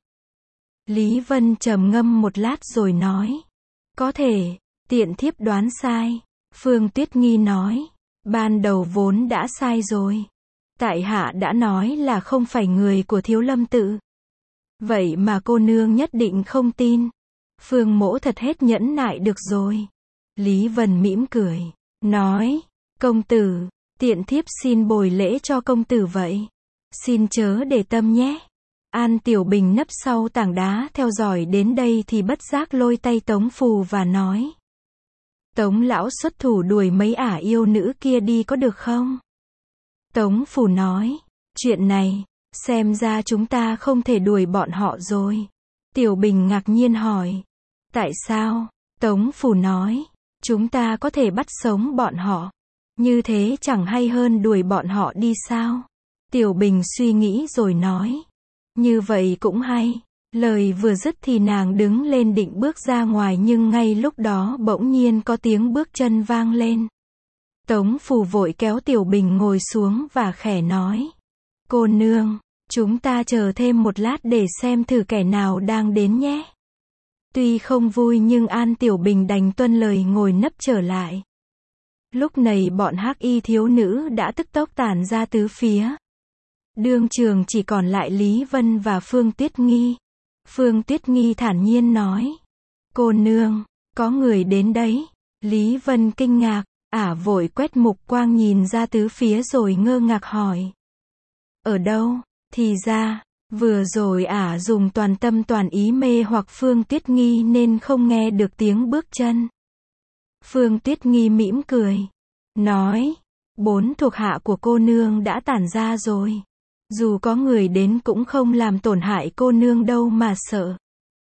Lý Vân trầm ngâm một lát rồi nói. Có thể, tiện thiếp đoán sai. Phương Tuyết Nghi nói. Ban đầu vốn đã sai rồi. Tại hạ đã nói là không phải người của Thiếu Lâm tự. Vậy mà cô nương nhất định không tin. Phương mỗ thật hết nhẫn nại được rồi. Lý Vân mỉm cười. Nói. Công tử, tiện thiếp xin bồi lễ cho công tử vậy. Xin chớ để tâm nhé. An Tiểu Bình nấp sau tảng đá theo dõi đến đây thì bất giác lôi tay Tống Phù và nói. Tống lão xuất thủ đuổi mấy yêu nữ kia đi có được không? Tống Phù nói. Chuyện này, xem ra chúng ta không thể đuổi bọn họ rồi. Tiểu Bình ngạc nhiên hỏi. Tại sao? Tống Phù nói. Chúng ta có thể bắt sống bọn họ. Như thế chẳng hay hơn đuổi bọn họ đi sao? Tiểu Bình suy nghĩ rồi nói. Như vậy cũng hay. Lời vừa dứt thì nàng đứng lên định bước ra ngoài nhưng ngay lúc đó bỗng nhiên có tiếng bước chân vang lên. Tống Phù vội kéo Tiểu Bình ngồi xuống và khẽ nói. Cô nương, chúng ta chờ thêm một lát để xem thử kẻ nào đang đến nhé. Tuy không vui nhưng An Tiểu Bình đành tuân lời ngồi nấp trở lại. Lúc này bọn hắc y thiếu nữ đã tức tốc tản ra tứ phía. Đương trường chỉ còn lại Lý Vân và Phương Tuyết Nghi. Phương Tuyết Nghi thản nhiên nói. Cô nương, có người đến đấy. Lý Vân kinh ngạc, vội quét mục quang nhìn ra tứ phía rồi ngơ ngác hỏi. Ở đâu? Thì ra, vừa rồi dùng toàn tâm toàn ý mê hoặc Phương Tuyết Nghi nên không nghe được tiếng bước chân. Phương Tuyết Nghi mỉm cười. Nói, 4 thuộc hạ của cô nương đã tản ra rồi. Dù có người đến cũng không làm tổn hại cô nương đâu mà sợ.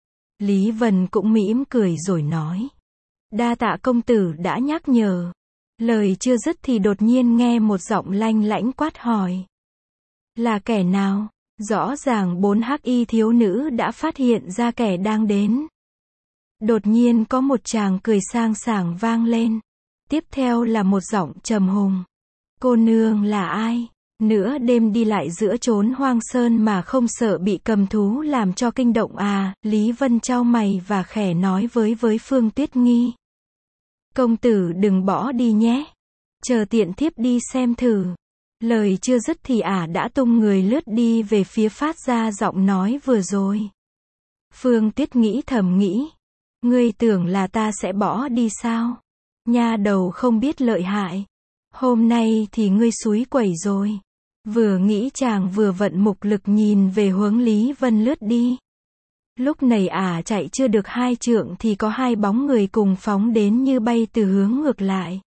Lý Vân cũng mỉm cười rồi nói. Đa tạ công tử đã nhắc nhở. Lời chưa dứt thì đột nhiên nghe một giọng lanh lảnh quát hỏi. Là kẻ nào? Rõ ràng 4 hắc y thiếu nữ đã phát hiện ra kẻ đang đến. Đột nhiên có một tràng cười sang sảng vang lên. Tiếp theo là một giọng trầm hùng. Cô nương là ai? Nửa đêm đi lại giữa chốn hoang sơn mà không sợ bị cầm thú làm cho kinh động à, Lý Vân chau mày và khẽ nói với Phương Tuyết Nghi. Công tử đừng bỏ đi nhé. Chờ tiện thiếp đi xem thử. Lời chưa dứt thì ả đã tung người lướt đi về phía phát ra giọng nói vừa rồi. Phương Tuyết thầm nghĩ. Ngươi tưởng là ta sẽ bỏ đi sao? Nha đầu không biết lợi hại. Hôm nay thì ngươi xúi quẩy rồi. Vừa nghĩ chàng vừa vận mục lực nhìn về hướng Lý Vân lướt đi. Lúc này ả chạy chưa được 2 trượng thì có 2 bóng người cùng phóng đến như bay từ hướng ngược lại.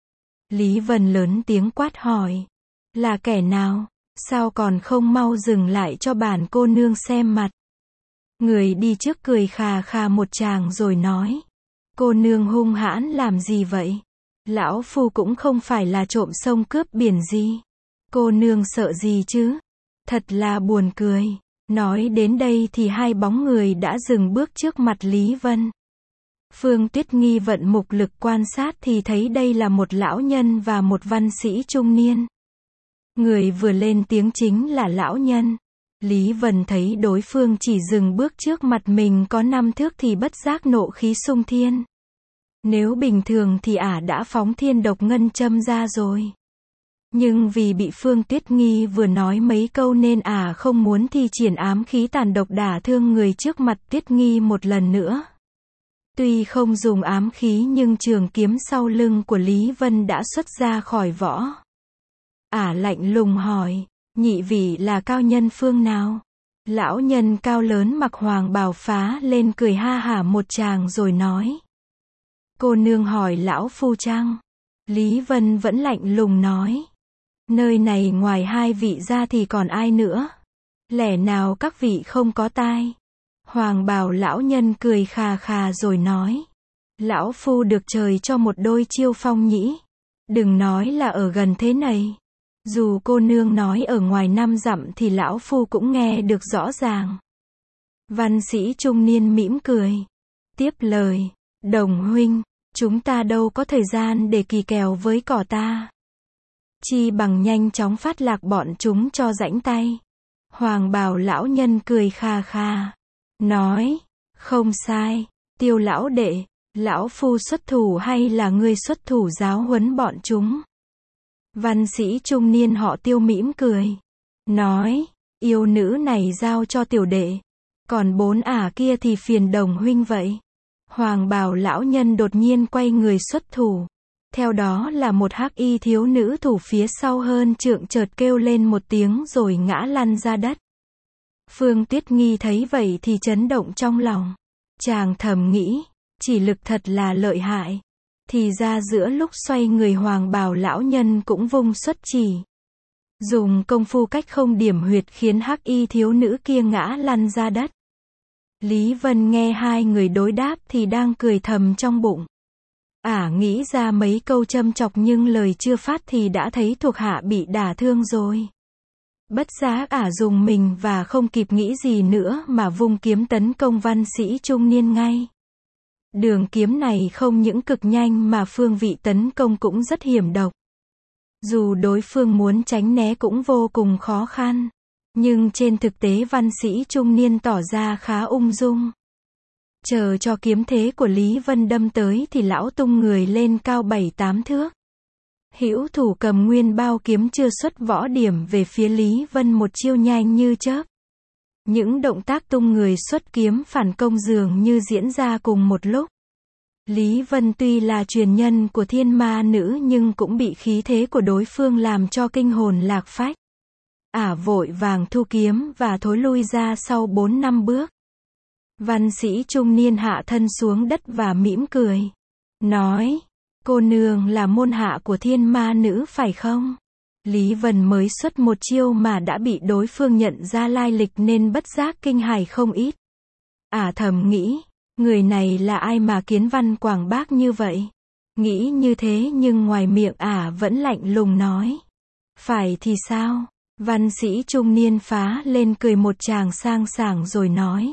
Lý Vân lớn tiếng quát hỏi. Là kẻ nào? Sao còn không mau dừng lại cho bản cô nương xem mặt? Người đi trước cười khà khà một tràng rồi nói. Cô nương hung hãn làm gì vậy? Lão phu cũng không phải là trộm sông cướp biển gì. Cô nương sợ gì chứ? Thật là buồn cười. Nói đến đây thì 2 bóng người đã dừng bước trước mặt Lý Vân. Phương Tuyết Nghi vận mục lực quan sát thì thấy đây là một lão nhân và một văn sĩ trung niên. Người vừa lên tiếng chính là lão nhân. Lý Vân thấy đối phương chỉ dừng bước trước mặt mình có 5 thước thì bất giác nộ khí xung thiên. Nếu bình thường thì ả đã phóng thiên độc ngân châm ra rồi. Nhưng vì bị Phương Tuyết Nghi vừa nói mấy câu nên ả không muốn thi triển ám khí tàn độc đả thương người trước mặt Tuyết Nghi một lần nữa. Tuy không dùng ám khí nhưng trường kiếm sau lưng của Lý Vân đã xuất ra khỏi vỏ. Ả lạnh lùng hỏi, nhị vị là cao nhân phương nào? Lão nhân cao lớn mặc hoàng bào phá lên cười ha hả một tràng rồi nói. Cô nương hỏi lão phu chăng? Lý Vân vẫn lạnh lùng nói. Nơi này ngoài 2 vị ra thì còn ai nữa? Lẽ nào các vị không có tai? Hoàng bào lão nhân cười khà khà rồi nói. Lão phu được trời cho một đôi chiêu phong nhĩ. Đừng nói là ở gần thế này. Dù cô nương nói ở ngoài 5 dặm thì lão phu cũng nghe được rõ ràng. Văn sĩ trung niên mỉm cười. Tiếp lời. Đồng huynh, chúng ta đâu có thời gian để kỳ kèo với cỏ ta. Chi bằng nhanh chóng phát lạc bọn chúng cho rãnh tay. Hoàng bào lão nhân cười kha kha. Nói. Không sai. Tiêu lão đệ. Lão phu xuất thủ hay là ngươi xuất thủ giáo huấn bọn chúng? Văn sĩ trung niên họ Tiêu mỉm cười. Nói. Yêu nữ này giao cho tiểu đệ. Còn 4 ả kia thì phiền đồng huynh vậy. Hoàng bào lão nhân đột nhiên quay người xuất thủ. Theo đó là một hắc y thiếu nữ thủ phía sau hơn trượng chợt kêu lên một tiếng rồi ngã lăn ra đất. Phương Tuyết Nghi thấy vậy thì chấn động trong lòng. Chàng thầm nghĩ, chỉ lực thật là lợi hại. Thì ra giữa lúc xoay người hoàng bào lão nhân cũng vung xuất chỉ. Dùng công phu cách không điểm huyệt khiến hắc y thiếu nữ kia ngã lăn ra đất. Lý Vân nghe 2 người đối đáp thì đang cười thầm trong bụng. Ả nghĩ ra mấy câu châm chọc nhưng lời chưa phát thì đã thấy thuộc hạ bị đả thương rồi. Bất giác ả dùng mình và không kịp nghĩ gì nữa mà vung kiếm tấn công văn sĩ trung niên ngay. Đường kiếm này không những cực nhanh mà phương vị tấn công cũng rất hiểm độc. Dù đối phương muốn tránh né cũng vô cùng khó khăn. Nhưng trên thực tế văn sĩ trung niên tỏ ra khá ung dung. Chờ cho kiếm thế của Lý Vân đâm tới thì lão tung người lên cao 7-8 thước. Hữu thủ cầm nguyên bao kiếm chưa xuất võ điểm về phía Lý Vân một chiêu nhanh như chớp. Những động tác tung người xuất kiếm phản công dường như diễn ra cùng một lúc. Lý Vân tuy là truyền nhân của thiên ma nữ nhưng cũng bị khí thế của đối phương làm cho kinh hồn lạc phách. Ả vội vàng thu kiếm và thối lui ra sau 4-5 bước. Văn sĩ trung niên hạ thân xuống đất và mỉm cười. Nói, cô nương là môn hạ của thiên ma nữ phải không? Lý Vân mới xuất một chiêu mà đã bị đối phương nhận ra lai lịch nên bất giác kinh hãi không ít. Ả thầm nghĩ, người này là ai mà kiến văn quảng bác như vậy? Nghĩ như thế nhưng ngoài miệng Ả vẫn lạnh lùng nói. Phải thì sao? Văn sĩ trung niên phá lên cười một tràng sang sảng rồi nói.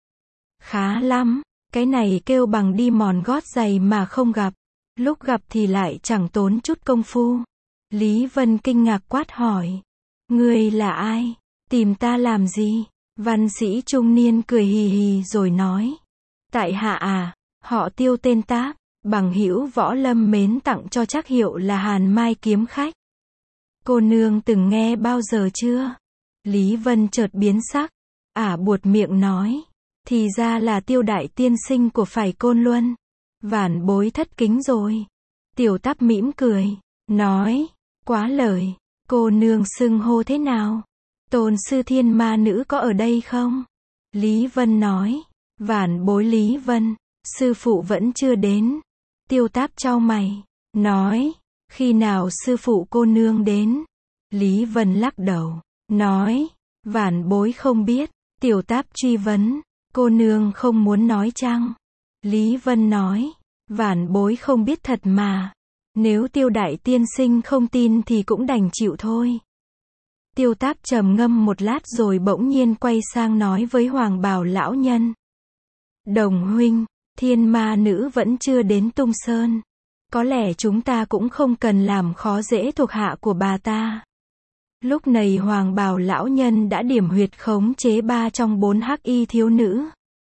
Khá lắm, cái này kêu bằng đi mòn gót giày mà không gặp. Lúc gặp thì lại chẳng tốn chút công phu. Lý Vân kinh ngạc quát hỏi. Ngươi là ai? Tìm ta làm gì? Văn sĩ trung niên cười hì hì rồi nói. Tại hạ à, họ Tiêu tên Táp, bằng hữu võ lâm mến tặng cho trác hiệu là Hàn Mai kiếm khách. Cô nương từng nghe bao giờ chưa? Lý Vân chợt biến sắc, buột miệng nói. Thì ra là Tiêu đại tiên sinh của phải Côn Luân. Vản bối thất kính rồi. Tiểu Táp mỉm cười, nói. Quá lời, cô nương xưng hô thế nào? Tôn sư thiên ma nữ có ở đây không? Lý Vân nói. Vản bối Lý Vân, sư phụ vẫn chưa đến. Tiêu Táp chau mày, nói. Khi nào sư phụ cô nương đến? Lý Vân lắc đầu, nói. Vản bối không biết. Tiểu Táp truy vấn. Cô nương không muốn nói chăng? Lý Vân nói. Vản bối không biết thật mà. Nếu Tiêu đại tiên sinh không tin thì cũng đành chịu thôi. Tiêu Táp trầm ngâm một lát rồi bỗng nhiên quay sang nói với Hoàng Bào lão nhân. Đồng huynh, thiên ma nữ vẫn chưa đến Tung Sơn. Có lẽ chúng ta cũng không cần làm khó dễ thuộc hạ của bà ta. Lúc này Hoàng Bào lão nhân đã điểm huyệt khống chế 3 trong 4 hắc y thiếu nữ.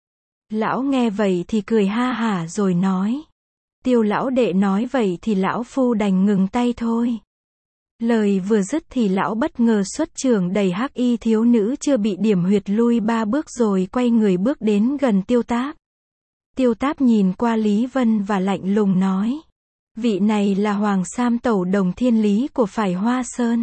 Lão nghe vậy thì cười ha hả rồi nói. Tiêu lão đệ nói vậy thì lão phu đành ngừng tay thôi. Lời vừa dứt thì lão bất ngờ xuất chưởng đẩy hắc y thiếu nữ chưa bị điểm huyệt lui 3 bước rồi quay người bước đến gần Tiêu Táp. Tiêu Táp nhìn qua Lý Vân và lạnh lùng nói. Vị này là Hoàng Sam Tẩu Đồng Thiên Lý của phải Hoa Sơn.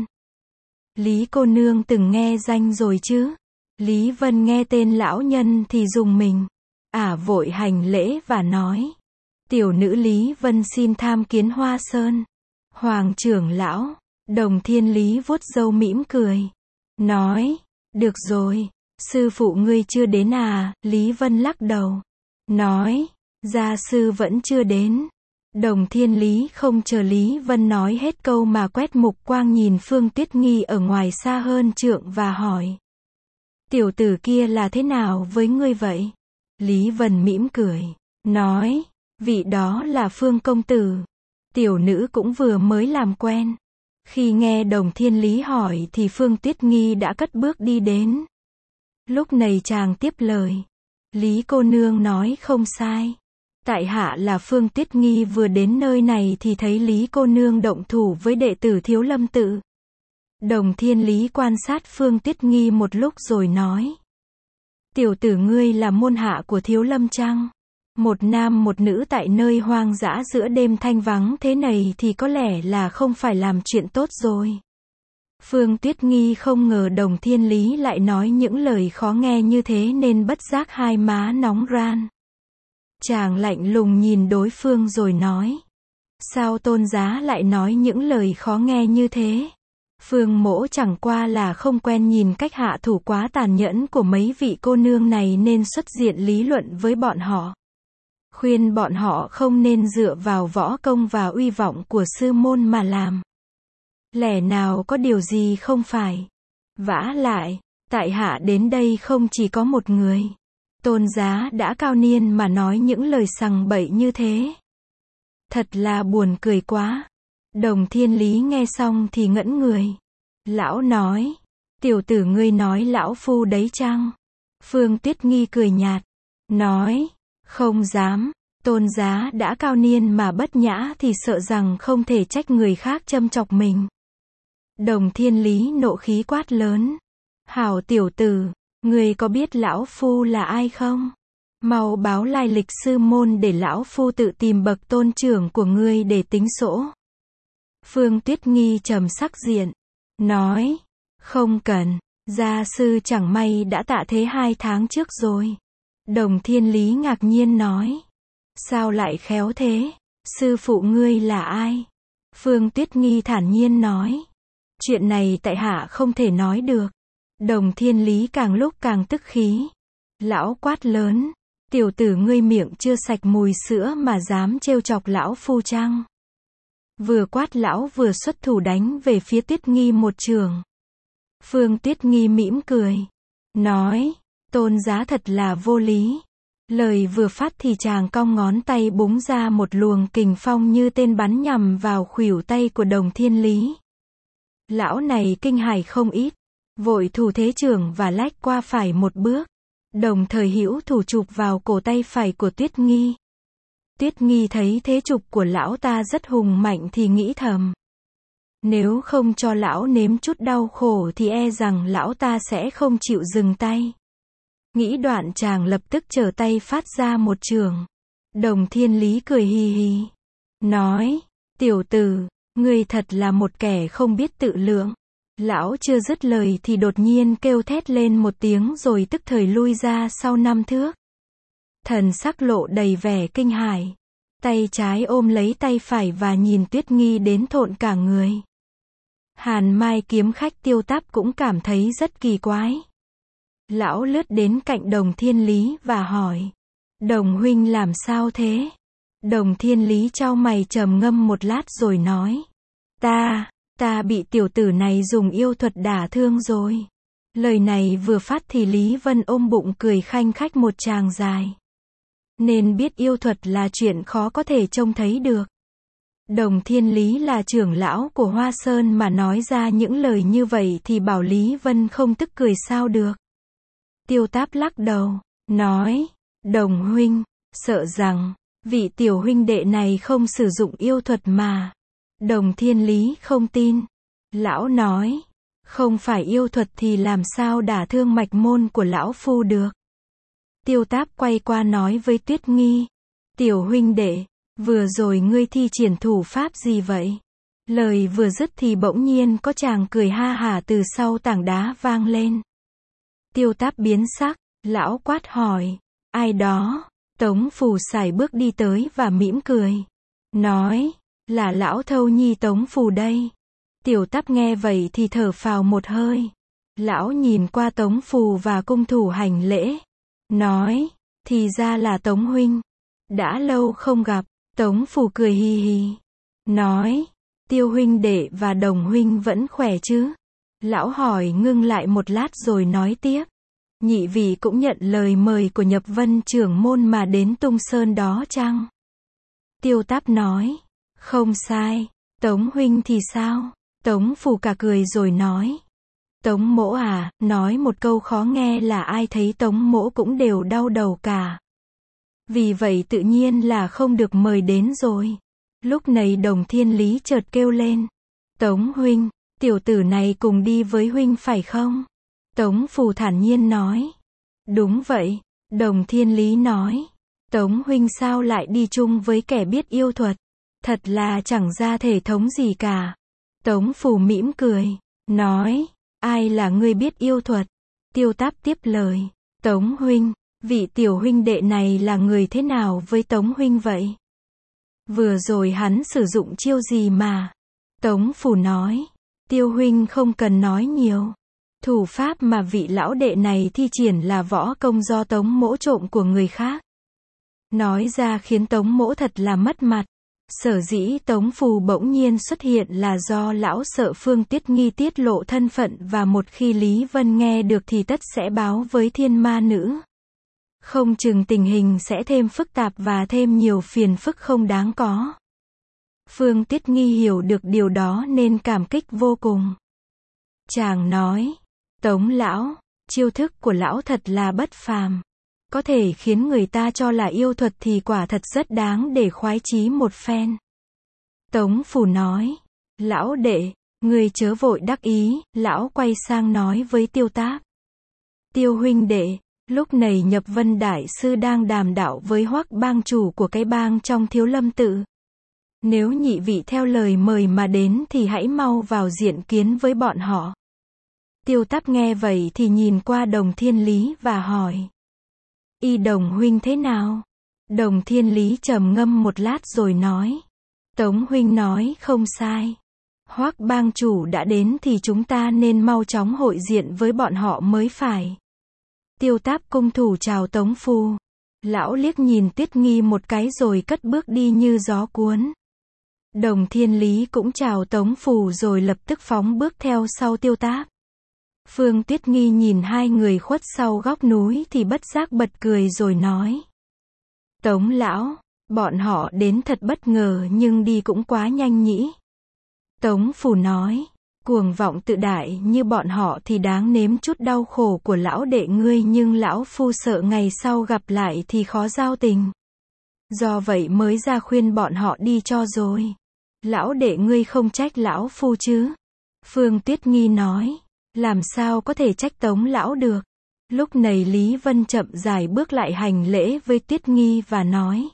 Lý cô nương từng nghe danh rồi chứ? Lý Vân nghe tên lão nhân thì rùng mình. Vội hành lễ và nói. Tiểu nữ Lý Vân xin tham kiến Hoa Sơn. Hoàng trưởng lão. Đồng Thiên Lý vuốt râu mỉm cười. Nói. Được rồi. Sư phụ ngươi chưa đến à? Lý Vân lắc đầu. Nói. Gia sư vẫn chưa đến. Đồng Thiên Lý không chờ Lý Vân nói hết câu mà quét mục quang nhìn Phương Tuyết Nghi ở ngoài xa hơn trượng và hỏi. Tiểu tử kia là thế nào với ngươi vậy? Lý Vân mỉm cười. Nói. Vị đó là Phương công tử. Tiểu nữ cũng vừa mới làm quen. Khi nghe Đồng Thiên Lý hỏi thì Phương Tuyết Nghi đã cất bước đi đến. Lúc này chàng tiếp lời. Lý cô nương nói không sai. Tại hạ là Phương Tuyết Nghi vừa đến nơi này thì thấy Lý cô nương động thủ với đệ tử Thiếu Lâm tự. Đồng Thiên Lý quan sát Phương Tuyết Nghi một lúc rồi nói. Tiểu tử ngươi là môn hạ của Thiếu Lâm chăng? Một nam một nữ tại nơi hoang dã giữa đêm thanh vắng thế này thì có lẽ là không phải làm chuyện tốt rồi. Phương Tuyết Nghi không ngờ Đồng Thiên Lý lại nói những lời khó nghe như thế nên bất giác hai má nóng ran. Chàng lạnh lùng nhìn đối phương rồi nói. Sao tôn giá lại nói những lời khó nghe như thế? Phương mỗ chẳng qua là không quen nhìn cách hạ thủ quá tàn nhẫn của mấy vị cô nương này nên xuất diện lý luận với bọn họ. Khuyên bọn họ không nên dựa vào võ công và uy vọng của sư môn mà làm. Lẽ nào có điều gì không phải? Vả lại, tại hạ đến đây không chỉ có một người. Tôn giá đã cao niên mà nói những lời sằng bậy như thế. Thật là buồn cười quá. Đồng Thiên Lý nghe xong thì ngẩn người. Lão nói. Tiểu tử ngươi nói lão phu đấy chăng? Phương Tuyết Nghi cười nhạt. Nói. Không dám. Tôn giá đã cao niên mà bất nhã thì sợ rằng không thể trách người khác châm chọc mình. Đồng Thiên Lý nộ khí quát lớn. Hảo tiểu tử. Ngươi có biết lão phu là ai không? Mau báo lai lịch sư môn để lão phu tự tìm bậc tôn trưởng của ngươi để tính sổ. Phương Tuyết Nghi trầm sắc diện. Nói. Không cần. Gia sư chẳng may đã tạ thế 2 tháng trước rồi. Đồng Thiên Lý ngạc nhiên nói. Sao lại khéo thế? Sư phụ ngươi là ai? Phương Tuyết Nghi thản nhiên nói. Chuyện này tại hạ không thể nói được. Đồng Thiên Lý càng lúc càng tức khí. Lão quát lớn. Tiểu tử ngươi miệng chưa sạch mùi sữa mà dám trêu chọc lão phu chăng? Vừa quát lão vừa xuất thủ đánh về phía Tuyết Nghi một chưởng. Phương Tuyết Nghi mỉm cười. Nói. Tôn giá thật là vô lý. Lời vừa phát thì chàng cong ngón tay búng ra một luồng kình phong như tên bắn nhằm vào khuỷu tay của Đồng Thiên Lý. Lão này kinh hãi không ít, vội thủ thế trưởng và lách qua phải một bước, đồng thời hữu thủ chụp vào cổ tay phải của Tuyết Nghi. Tuyết Nghi thấy thế chụp của lão ta rất hùng mạnh thì nghĩ thầm, nếu không cho lão nếm chút đau khổ thì e rằng lão ta sẽ không chịu dừng tay. Nghĩ đoạn chàng lập tức trở tay phát ra một chưởng. Đồng Thiên Lý cười hì hì, nói, tiểu tử, ngươi thật là một kẻ không biết tự lượng. Lão chưa dứt lời thì đột nhiên kêu thét lên một tiếng rồi tức thời lui ra sau 5 thước. Thần sắc lộ đầy vẻ kinh hãi, tay trái ôm lấy tay phải và nhìn Tuyết Nghi đến thộn cả người. Hàn Mai kiếm khách Tiêu Táp cũng cảm thấy rất kỳ quái. Lão lướt đến cạnh Đồng Thiên Lý và hỏi, Đồng huynh làm sao thế? Đồng Thiên Lý chau mày trầm ngâm một lát rồi nói, ta bị tiểu tử này dùng yêu thuật đả thương rồi. Lời này vừa phát thì Lý Vân ôm bụng cười khanh khách một tràng dài. Nên biết yêu thuật là chuyện khó có thể trông thấy được. Đồng Thiên Lý là trưởng lão của Hoa Sơn mà nói ra những lời như vậy thì bảo Lý Vân không tức cười sao được. Tiêu Táp lắc đầu, nói, Đồng huynh, sợ rằng, vị tiểu huynh đệ này không sử dụng yêu thuật mà. Đồng Thiên Lý không tin. Lão nói, không phải yêu thuật thì làm sao đả thương mạch môn của lão phu được. Tiêu Táp quay qua nói với Tuyết Nghi, tiểu huynh đệ, vừa rồi ngươi thi triển thủ pháp gì vậy? Lời vừa dứt thì bỗng nhiên có chàng cười ha hả từ sau tảng đá vang lên. Tiêu Táp biến sắc, lão quát hỏi, ai đó? Tống Phù sải bước đi tới và mỉm cười, nói, là lão thâu nhi Tống Phù đây. Tiểu Táp nghe vậy thì thở phào một hơi. Lão nhìn qua Tống Phù và cung thủ hành lễ, nói, thì ra là Tống huynh. Đã lâu không gặp. Tống Phù cười hì hì, nói, Tiêu huynh đệ và Đồng huynh vẫn khỏe chứ? Lão hỏi ngưng lại một lát rồi nói tiếp, nhị vị cũng nhận lời mời của Nhập Vân trưởng môn mà đến Tung Sơn đó chăng? Tiêu Táp nói, không sai. Tống huynh thì sao? Tống Phù cả cười rồi nói, Tống mỗ à, nói một câu khó nghe là ai thấy Tống mỗ cũng đều đau đầu cả. Vì vậy tự nhiên là không được mời đến rồi. Lúc này Đồng Thiên Lý chợt kêu lên, Tống huynh, tiểu tử này cùng đi với huynh phải không? Tống Phù thản nhiên nói, đúng vậy. Đồng Thiên Lý nói, Tống huynh sao lại đi chung với kẻ biết yêu thuật? Thật là chẳng ra thể thống gì cả. Tống Phù mỉm cười, nói, ai là người biết yêu thuật? Tiêu Táp tiếp lời, Tống huynh, vị tiểu huynh đệ này là người thế nào với Tống huynh vậy? Vừa rồi hắn sử dụng chiêu gì mà? Tống Phù nói, Tiêu huynh không cần nói nhiều. Thủ pháp mà vị lão đệ này thi triển là võ công do Tống mỗ trộm của người khác. Nói ra khiến Tống mỗ thật là mất mặt. Sở dĩ Tống Phù bỗng nhiên xuất hiện là do lão sợ Phương Tuyết Nghi tiết lộ thân phận và một khi Lý Vân nghe được thì tất sẽ báo với Thiên Ma Nữ. Không chừng tình hình sẽ thêm phức tạp và thêm nhiều phiền phức không đáng có. Phương Tuyết Nghi hiểu được điều đó nên cảm kích vô cùng. Chàng nói, Tống lão, chiêu thức của lão thật là bất phàm. Có thể khiến người ta cho là yêu thuật thì quả thật rất đáng để khoái chí một phen. Tống Phù nói, lão đệ, người chớ vội đắc ý. Lão quay sang nói với Tiêu Táp, Tiêu huynh đệ, lúc này Nhập Vân đại sư đang đàm đạo với Hoắc bang chủ của cái bang trong Thiếu Lâm tự. Nếu nhị vị theo lời mời mà đến thì hãy mau vào diện kiến với bọn họ. Tiêu Táp nghe vậy thì nhìn qua Đồng Thiên Lý và hỏi, y Đồng huynh thế nào? Đồng Thiên Lý trầm ngâm một lát rồi nói, Tống huynh nói không sai. Hoắc bang chủ đã đến thì chúng ta nên mau chóng hội diện với bọn họ mới phải. Tiêu Táp cung thủ chào Tống Phù. Lão liếc nhìn Tuyết Nghi một cái rồi cất bước đi như gió cuốn. Đồng Thiên Lý cũng chào Tống Phù rồi lập tức phóng bước theo sau Tiêu Táp. Phương Tuyết Nghi nhìn hai người khuất sau góc núi thì bất giác bật cười rồi nói, Tống lão, bọn họ đến thật bất ngờ nhưng đi cũng quá nhanh nhỉ. Tống Phù nói, Cuồng vọng tự đại như bọn họ thì đáng nếm chút đau khổ của lão đệ ngươi, nhưng lão phu sợ ngày sau gặp lại thì khó giao tình. Do vậy mới ra khuyên bọn họ đi cho rồi. Lão đệ ngươi không trách lão phu chứ? Phương Tuyết Nghi nói. Làm sao có thể trách Tống lão được? Lúc này Lý Vân chậm rãi bước lại hành lễ với Tuyết Nghi và nói.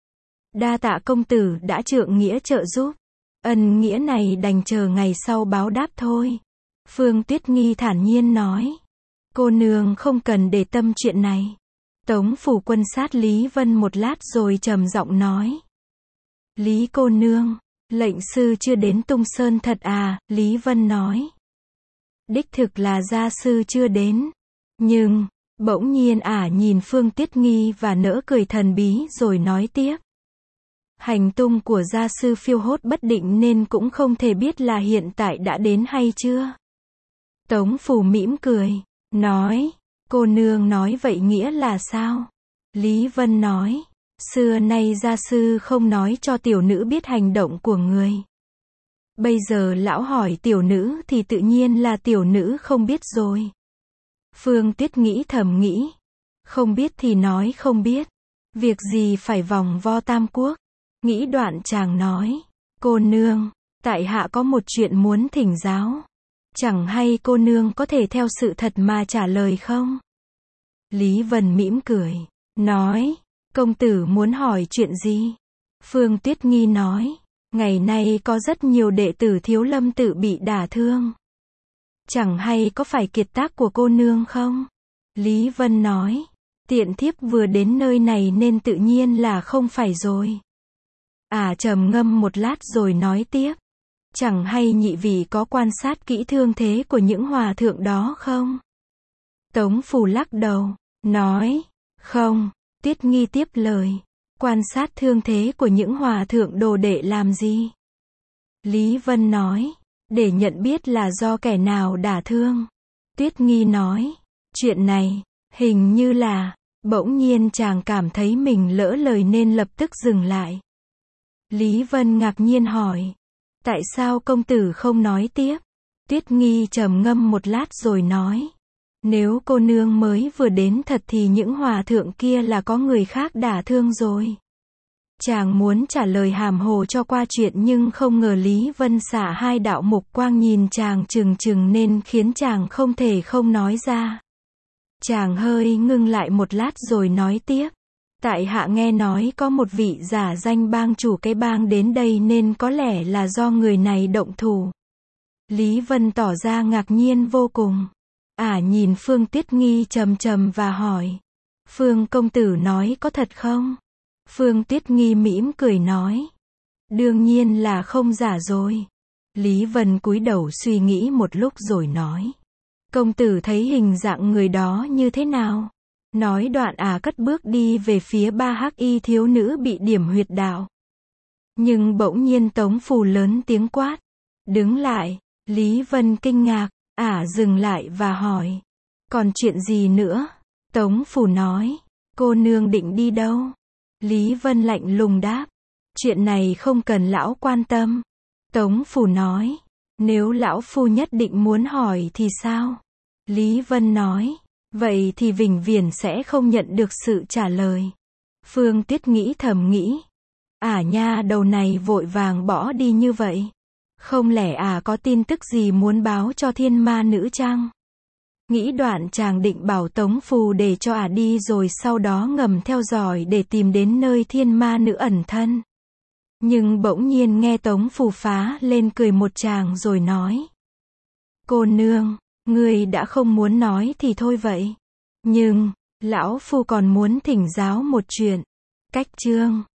Đa tạ công tử đã trượng nghĩa trợ giúp. Ân nghĩa này đành chờ ngày sau báo đáp thôi. Phương Tuyết Nghi thản nhiên nói. Cô nương không cần để tâm chuyện này. Tống phủ quân sát Lý Vân một lát rồi trầm giọng nói. Lý cô nương, lệnh sư chưa đến Tung Sơn thật à? Lý Vân nói. Đích thực là gia sư chưa đến. Nhưng, bỗng nhiên nhìn Phương Tuyết Nghi và nỡ cười thần bí rồi nói tiếp. Hành tung của gia sư phiêu hốt bất định nên cũng không thể biết là hiện tại đã đến hay chưa. Tống phủ mỉm cười, nói. Cô nương nói vậy nghĩa là sao? Lý Vân nói. Xưa nay gia sư không nói cho tiểu nữ biết hành động của người. Bây giờ lão hỏi tiểu nữ thì tự nhiên là tiểu nữ không biết rồi. Phương Tuyết nghĩ thầm nghĩ. Không biết thì nói không biết. Việc gì phải vòng vo tam quốc. Nghĩ đoạn chàng nói. Cô nương, tại hạ có một chuyện muốn thỉnh giáo. Chẳng hay cô nương có thể theo sự thật mà trả lời không? Lý Vân mỉm cười. Nói. Công tử muốn hỏi chuyện gì? Phương Tuyết Nghi nói. Ngày nay có rất nhiều đệ tử Thiếu Lâm tự bị đả thương. Chẳng hay có phải kiệt tác của cô nương không? Lý Vân nói. Tiện thiếp vừa đến nơi này nên tự nhiên là không phải rồi. Trầm ngâm một lát rồi nói tiếp. Chẳng hay nhị vị có quan sát kỹ thương thế của những hòa thượng đó không? Tống phủ lắc đầu, nói. Không. Tuyết Nghi tiếp lời. Quan sát thương thế của những hòa thượng đồ đệ làm gì? Lý Vân nói. Để nhận biết là do kẻ nào đả thương. Tuyết Nghi nói. Chuyện này, hình như là. Bỗng nhiên chàng cảm thấy mình lỡ lời nên lập tức dừng lại. Lý Vân ngạc nhiên hỏi. Tại sao công tử không nói tiếp? Tuyết Nghi trầm ngâm một lát rồi nói. Nếu cô nương mới vừa đến thật thì những hòa thượng kia là có người khác đả thương rồi. Chàng muốn trả lời hàm hồ cho qua chuyện nhưng không ngờ Lý Vân xả hai đạo mục quang nhìn chàng trừng trừng nên khiến chàng không thể không nói ra. Chàng hơi ngưng lại một lát rồi nói tiếp. Tại hạ nghe nói có một vị giả danh bang chủ cái bang đến đây nên có lẽ là do người này động thủ. Lý Vân tỏ ra ngạc nhiên vô cùng. Nhìn Phương Tuyết Nghi trầm trầm và hỏi. Phương công tử nói có thật không? Phương Tuyết Nghi mỉm cười nói. Đương nhiên là không giả rồi. Lý Vân cúi đầu suy nghĩ một lúc rồi nói. Công tử thấy hình dạng người đó như thế nào? Nói đoạn cất bước đi về phía ba hắc y thiếu nữ bị điểm huyệt đạo. Nhưng bỗng nhiên Tống phủ lớn tiếng quát. Đứng lại. Lý Vân kinh ngạc. Dừng lại và hỏi. Còn chuyện gì nữa? Tống phủ nói. Cô nương định đi đâu? Lý Vân lạnh lùng đáp. Chuyện này không cần lão quan tâm. Tống phủ nói. Nếu lão phu nhất định muốn hỏi thì sao? Lý Vân nói. Vậy thì vĩnh viễn sẽ không nhận được sự trả lời. Phương Tuyết nghĩ thầm nghĩ. Nha đầu này vội vàng bỏ đi như vậy. Không lẽ có tin tức gì muốn báo cho thiên ma nữ chăng? Nghĩ đoạn chàng định bảo Tống Phù để cho đi rồi sau đó ngầm theo dõi để tìm đến nơi thiên ma nữ ẩn thân. Nhưng bỗng nhiên nghe Tống Phù phá lên cười một tràng rồi nói. Cô nương, ngươi đã không muốn nói thì thôi vậy. Nhưng, lão phu còn muốn thỉnh giáo một chuyện. Cách chương